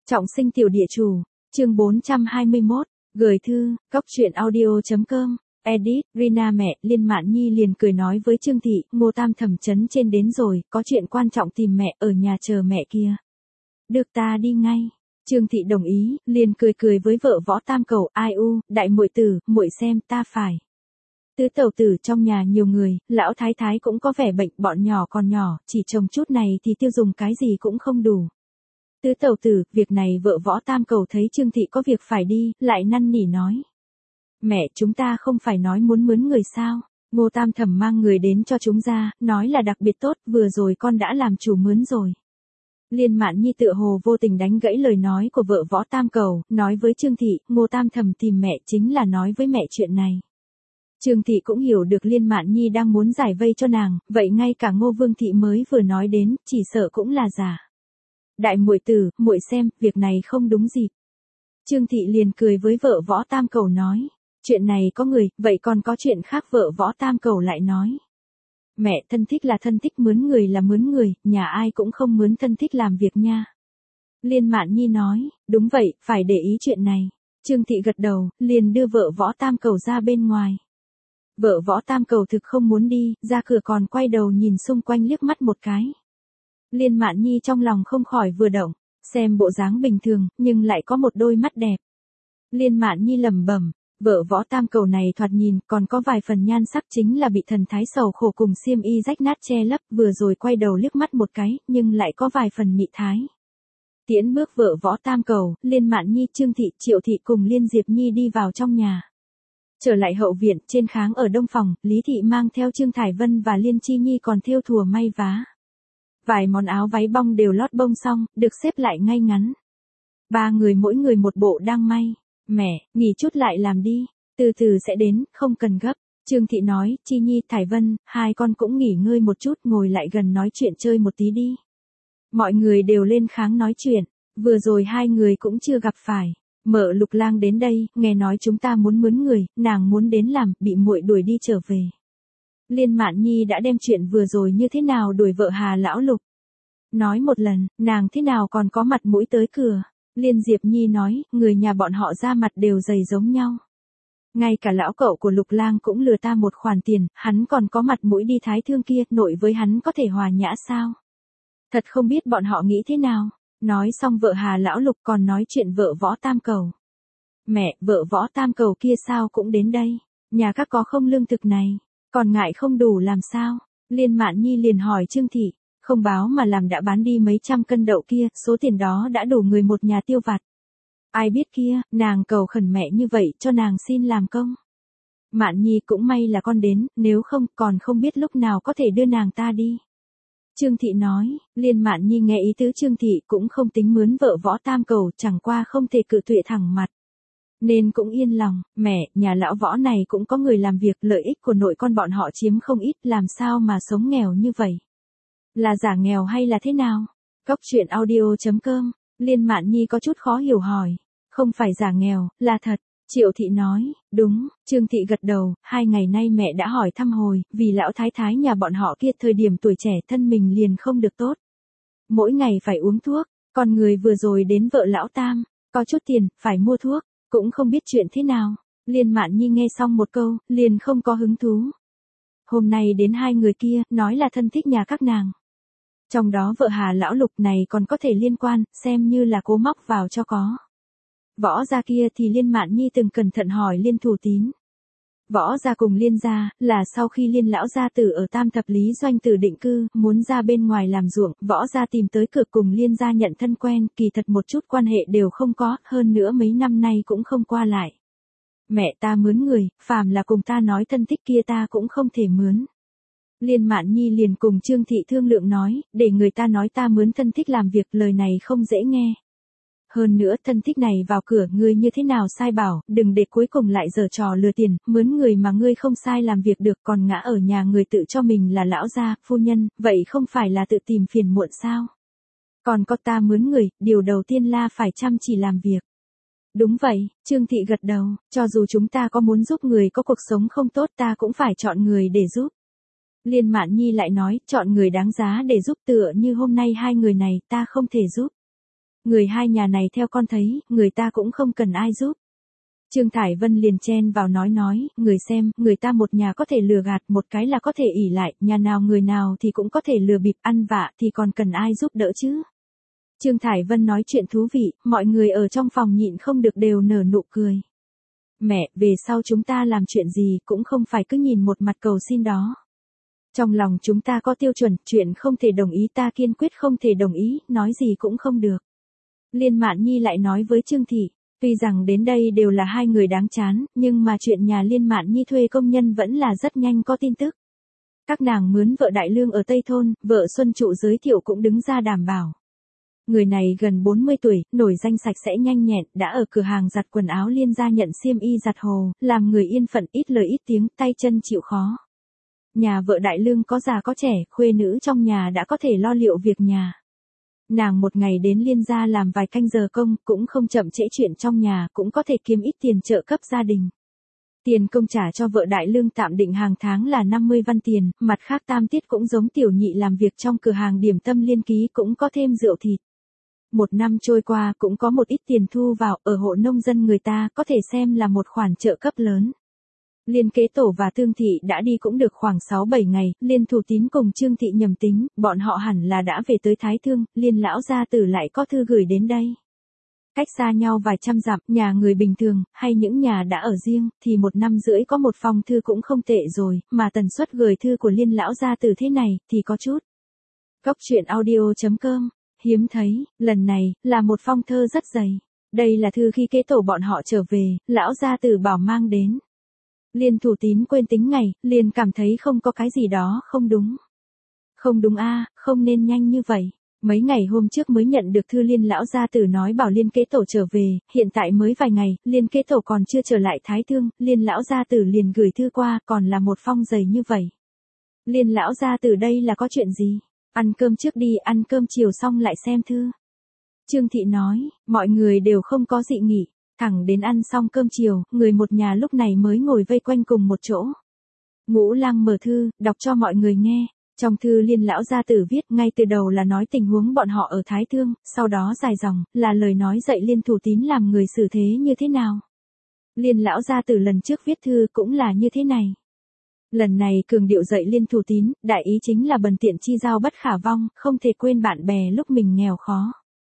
Trọng sinh tiểu địa chủ, chương 421, gửi thư, cóc truyện audio.com, edit, Rina mẹ, Liên Mạn Nhi liền cười nói với Trương Thị, Ngô Tam Thẩm trấn trên đến rồi, có chuyện quan trọng tìm mẹ ở nhà chờ mẹ kia. Được ta đi ngay. Trương Thị đồng ý, liền cười cười với vợ Võ Tam Cầu, ai u, đại muội tử, muội xem ta phải. Tứ tẩu tử trong nhà nhiều người, lão thái thái cũng có vẻ bệnh, bọn nhỏ còn nhỏ, chỉ trồng chút này thì tiêu dùng cái gì cũng không đủ. Tứ tẩu tử, việc này vợ Võ Tam Cầu thấy Trương Thị có việc phải đi, lại năn nỉ nói. Mẹ, chúng ta không phải nói muốn mướn người sao? Ngô Tam Thẩm mang người đến cho chúng ra, nói là đặc biệt tốt, vừa rồi con đã làm chủ mướn rồi. Liên Mạn Nhi tựa hồ vô tình đánh gãy lời nói của vợ Võ Tam Cầu, nói với Trương Thị, Ngô Tam Thẩm tìm mẹ chính là nói với mẹ chuyện này. Trương Thị cũng hiểu được Liên Mạn Nhi đang muốn giải vây cho nàng, vậy ngay cả Ngô Vương Thị mới vừa nói đến, chỉ sợ cũng là giả. Đại muội tử, muội xem, việc này không đúng dịp. Trương Thị liền cười với vợ Võ Tam Cầu nói, chuyện này có người, vậy còn có chuyện khác vợ Võ Tam Cầu lại nói. Mẹ, thân thích là thân thích, mướn người là mướn người, nhà ai cũng không mướn thân thích làm việc nha. Liên Mạn Nhi nói, đúng vậy, phải để ý chuyện này. Trương Thị gật đầu, liền đưa vợ Võ Tam Cầu ra bên ngoài. Vợ Võ Tam Cầu thực không muốn đi, ra cửa còn quay đầu nhìn xung quanh liếc mắt một cái. Liên Mạn Nhi trong lòng không khỏi vừa động, xem bộ dáng bình thường, nhưng lại có một đôi mắt đẹp. Liên Mạn Nhi lẩm bẩm, vợ Võ Tam Cầu này thoạt nhìn còn có vài phần nhan sắc, chính là bị thần thái sầu khổ cùng xiêm y rách nát che lấp, vừa rồi quay đầu liếc mắt một cái, nhưng lại có vài phần mị thái. Tiễn bước vợ Võ Tam Cầu, Liên Mạn Nhi, Trương Thị, Triệu Thị cùng Liên Diệp Nhi đi vào trong nhà. Trở lại hậu viện, trên kháng ở đông phòng, Lý Thị mang theo Trương Thải Vân và Liên Chi Nhi còn thêu thùa may vá. Vài món áo váy bong đều lót bông xong, được xếp lại ngay ngắn. Ba người mỗi người một bộ đang may. Mẹ, nghỉ chút lại làm đi, từ từ sẽ đến, không cần gấp. Trương Thị nói, Chi Nhi, Thải Vân, hai con cũng nghỉ ngơi một chút, ngồi lại gần nói chuyện chơi một tí đi. Mọi người đều lên kháng nói chuyện, vừa rồi hai người cũng chưa gặp phải. Mợ Lục Lang đến đây, nghe nói chúng ta muốn mướn người, nàng muốn đến làm, bị muội đuổi đi trở về. Liên Mạn Nhi đã đem chuyện vừa rồi như thế nào đuổi vợ Hà lão Lục. Nói một lần, nàng thế nào còn có mặt mũi tới cửa. Liên Diệp Nhi nói, người nhà bọn họ ra mặt đều dày giống nhau. Ngay cả lão cậu của Lục Lang cũng lừa ta một khoản tiền, hắn còn có mặt mũi đi thái thương kia, nội với hắn có thể hòa nhã sao? Thật không biết bọn họ nghĩ thế nào. Nói xong vợ Hà lão Lục còn nói chuyện vợ Võ Tam Cầu. Mẹ, vợ Võ Tam Cầu kia sao cũng đến đây? Nhà các có không lương thực này? Còn ngại không đủ làm sao? Liên Mạn Nhi liền hỏi Trương Thị, không báo mà làm đã bán đi mấy trăm cân đậu kia, số tiền đó đã đủ người một nhà tiêu vặt. Ai biết kia, nàng cầu khẩn mẹ như vậy cho nàng xin làm công. Mạn Nhi cũng may là con đến, nếu không còn không biết lúc nào có thể đưa nàng ta đi. Trương Thị nói, Liên Mạn Nhi nghe ý tứ Trương Thị cũng không tính mướn vợ Võ Tam Cầu, chẳng qua không thể cự tuyệt thẳng mặt. Nên cũng yên lòng, mẹ, nhà lão Võ này cũng có người làm việc, lợi ích của nội con bọn họ chiếm không ít, làm sao mà sống nghèo như vậy? Là giả nghèo hay là thế nào? Cóc truyện audio.com, Liên Mạn Nhi có chút khó hiểu hỏi. Không phải giả nghèo, là thật. Triệu Thị nói, đúng. Trương Thị gật đầu, 2 ngày nay mẹ đã hỏi thăm hồi, vì lão thái thái nhà bọn họ kia thời điểm tuổi trẻ thân mình liền không được tốt. Mỗi ngày phải uống thuốc, còn người vừa rồi đến vợ lão Tam, có chút tiền, phải mua thuốc, cũng không biết chuyện thế nào. Liên Mạn Nhi nghe xong một câu, liền không có hứng thú. Hôm nay đến 2 người kia, nói là thân thích nhà các nàng. Trong đó vợ Hà lão Lục này còn có thể liên quan, xem như là cố móc vào cho có. Võ gia kia thì Liên Mạn Nhi từng cẩn thận hỏi Liên Thủ Tín. Võ gia cùng Liên gia, là sau khi Liên lão gia tử ở Tam Thập Lý Doanh tử định cư, muốn ra bên ngoài làm ruộng, Võ gia tìm tới cửa cùng Liên gia nhận thân quen, kỳ thật một chút quan hệ đều không có, hơn nữa mấy năm nay cũng không qua lại. Mẹ ta mướn người, phàm là cùng ta nói thân thích kia ta cũng không thể mướn. Liên Mạn Nhi liền cùng Trương Thị thương lượng nói, để người ta nói ta mướn thân thích làm việc, lời này không dễ nghe. Hơn nữa thân thích này vào cửa ngươi như thế nào sai bảo, đừng để cuối cùng lại giở trò lừa tiền, mướn người mà ngươi không sai làm việc được còn ngã ở nhà người tự cho mình là lão gia, phu nhân, vậy không phải là tự tìm phiền muộn sao? Còn có ta mướn người, điều đầu tiên là phải chăm chỉ làm việc. Đúng vậy, Trương Thị gật đầu, cho dù chúng ta có muốn giúp người có cuộc sống không tốt ta cũng phải chọn người để giúp. Liên Mạn Nhi lại nói, chọn người đáng giá để giúp, tựa như hôm nay 2 người này ta không thể giúp. Người hai nhà này theo con thấy, người ta cũng không cần ai giúp. Trương Thải Vân liền chen vào nói, người xem, người ta một nhà có thể lừa gạt, một cái là có thể ỷ lại, nhà nào người nào thì cũng có thể lừa bịp, ăn vạ thì còn cần ai giúp đỡ chứ. Trương Thải Vân nói chuyện thú vị, mọi người ở trong phòng nhịn không được đều nở nụ cười. Mẹ, về sau chúng ta làm chuyện gì cũng không phải cứ nhìn một mặt cầu xin đó. Trong lòng chúng ta có tiêu chuẩn, chuyện không thể đồng ý ta kiên quyết không thể đồng ý, nói gì cũng không được. Liên Mạn Nhi lại nói với Trương Thị, tuy rằng đến đây đều là hai người đáng chán, nhưng mà chuyện nhà Liên Mạn Nhi thuê công nhân vẫn là rất nhanh có tin tức. Các nàng mướn vợ Đại Lương ở Tây Thôn, vợ Xuân Trụ giới thiệu cũng đứng ra đảm bảo. Người này gần 40 tuổi, nổi danh sạch sẽ nhanh nhẹn, đã ở cửa hàng giặt quần áo Liên gia nhận xiêm y giặt hồ, làm người yên phận ít lời ít tiếng, tay chân chịu khó. Nhà vợ Đại Lương có già có trẻ, khuê nữ trong nhà đã có thể lo liệu việc nhà. Nàng một ngày đến Liên gia làm vài canh giờ công, cũng không chậm trễ chuyện trong nhà, cũng có thể kiếm ít tiền trợ cấp gia đình. Tiền công trả cho vợ Đại Lương tạm định hàng tháng là 50 văn tiền, mặt khác tam tiết cũng giống tiểu nhị làm việc trong cửa hàng điểm tâm Liên ký cũng có thêm rượu thịt. Một năm trôi qua cũng có một ít tiền thu vào, ở hộ nông dân người ta có thể xem là một khoản trợ cấp lớn. Liên Kế Tổ và Thương Thị đã đi cũng được khoảng 6-7 ngày, Liên Thủ Tín cùng Trương Thị nhầm tính, bọn họ hẳn là đã về tới Thái Thương, Liên lão gia tử lại có thư gửi đến đây. Cách xa nhau vài trăm dặm, nhà người bình thường, hay những nhà đã ở riêng, thì 1 năm rưỡi có một phong thư cũng không tệ rồi, mà tần suất gửi thư của Liên lão gia tử thế này, thì có chút. Cóc truyện audio.com, hiếm thấy, lần này, là một phong thơ rất dày. Đây là thư khi Kế Tổ bọn họ trở về, lão gia tử bảo mang đến. Liên Thủ Tín quên tính ngày, liền cảm thấy không có cái gì đó không đúng. Không đúng a, không nên nhanh như vậy. Mấy ngày hôm trước mới nhận được thư Liên lão gia tử nói bảo Liên Kế Tổ trở về, hiện tại mới vài ngày, Liên Kế Tổ còn chưa trở lại Thái Thương, Liên lão gia tử liền gửi thư qua, còn là một phong dày như vậy. Liên lão gia tử đây là có chuyện gì? Ăn cơm trước đi, ăn cơm chiều xong lại xem thư. Trương Thị nói, mọi người đều không có dị nghị. Thẳng đến ăn xong cơm chiều, người một nhà lúc này mới ngồi vây quanh cùng một chỗ. Ngũ Lang mở thư, đọc cho mọi người nghe. Trong thư Liên lão gia tử viết ngay từ đầu là nói tình huống bọn họ ở Thái Thương, sau đó dài dòng, là lời nói dạy Liên Thủ Tín làm người xử thế như thế nào. Liên lão gia tử lần trước viết thư cũng là như thế này. Lần này cường điệu dạy Liên Thủ Tín, đại ý chính là bần tiện chi giao bất khả vong, không thể quên bạn bè lúc mình nghèo khó.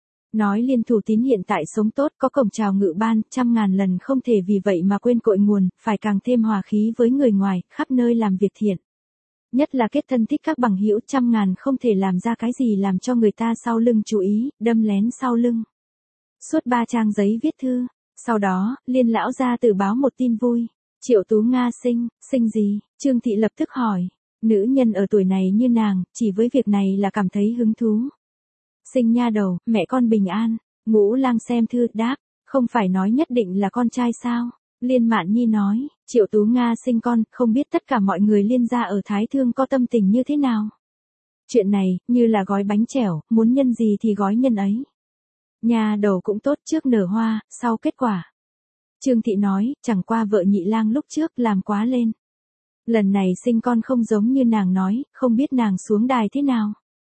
Nói Liên Thủ Tín hiện tại sống tốt, có cổng chào ngự ban, 100.000 lần không thể vì vậy mà quên cội nguồn, phải càng thêm hòa khí với người ngoài, khắp nơi làm việc thiện. Nhất là kết thân thích các bằng hữu, 100.000 không thể làm ra cái gì làm cho người ta sau lưng chú ý, đâm lén sau lưng. Suốt 3 trang giấy viết thư, sau đó, Liên lão gia tử báo một tin vui. Triệu Tú Nga sinh gì? Trương Thị lập tức hỏi. Nữ nhân ở tuổi này như nàng, chỉ với việc này là cảm thấy hứng thú. Sinh nha đầu, mẹ con bình an. Ngũ Lang xem thư, đáp, không phải nói nhất định là con trai sao? Liên Mạn Nhi nói, Triệu Tú Nga sinh con, không biết tất cả mọi người Liên gia ở Thái Thương có tâm tình như thế nào. Chuyện này, như là gói bánh chèo, muốn nhân gì thì gói nhân ấy. Nha đầu cũng tốt, trước nở hoa, sau kết quả. Trương Thị nói, chẳng qua vợ Nhị Lang lúc trước làm quá lên. Lần này sinh con không giống như nàng nói, không biết nàng xuống đài thế nào.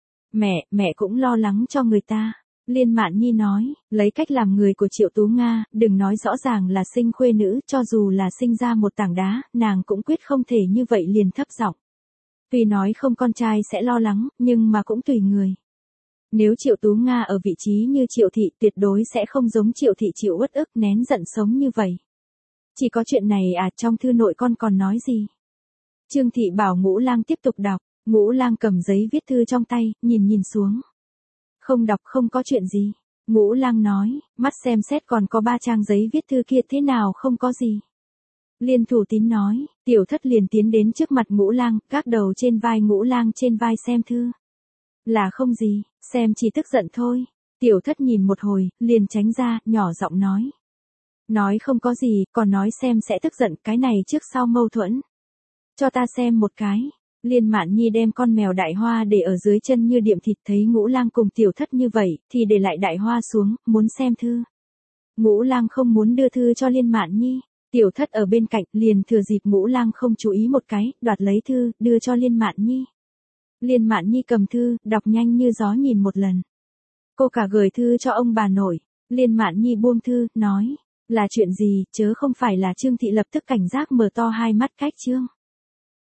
Mẹ cũng lo lắng cho người ta. Liên Mạn Nhi nói, lấy cách làm người của Triệu Tú Nga, đừng nói rõ ràng là sinh khuê nữ, cho dù là sinh ra một tảng đá, nàng cũng quyết không thể như vậy liền thấp giọng. Tuy nói không con trai sẽ lo lắng, nhưng mà cũng tùy người. Nếu Triệu Tú Nga ở vị trí như Triệu Thị tuyệt đối sẽ không giống Triệu Thị chịu uất ức nén giận sống như vậy. Chỉ có chuyện này à, trong thư nội con còn nói gì? Trương Thị bảo Ngũ Lang tiếp tục đọc, Ngũ Lang cầm giấy viết thư trong tay, nhìn xuống. Không đọc không có chuyện gì. Ngũ Lang nói, mắt xem xét còn có 3 trang giấy viết thư kia thế nào không có gì. Liên Thủ Tín nói, Tiểu Thất liền tiến đến trước mặt Ngũ Lang, gác đầu trên vai Ngũ Lang trên vai xem thư. Là không gì, xem chỉ tức giận thôi. Tiểu Thất nhìn một hồi, liền tránh ra, nhỏ giọng nói. Nói không có gì, còn nói xem sẽ tức giận, cái này trước sau mâu thuẫn. Cho ta xem một cái. Liên Mạn Nhi đem con mèo Đại Hoa để ở dưới chân như điệm thịt, thấy Ngũ Lang cùng Tiểu Thất như vậy, thì để lại Đại Hoa xuống, muốn xem thư. Ngũ Lang không muốn đưa thư cho Liên Mạn Nhi. Tiểu Thất ở bên cạnh, liền thừa dịp Ngũ Lang không chú ý một cái, đoạt lấy thư, đưa cho Liên Mạn Nhi. Liên Mạn Nhi cầm thư, đọc nhanh như gió nhìn một lần. Cô cả gửi thư cho ông bà nội. Liên Mạn Nhi buông thư, nói. Là chuyện gì, chớ không phải là Trương Thị lập tức cảnh giác mở to hai mắt cách Trương.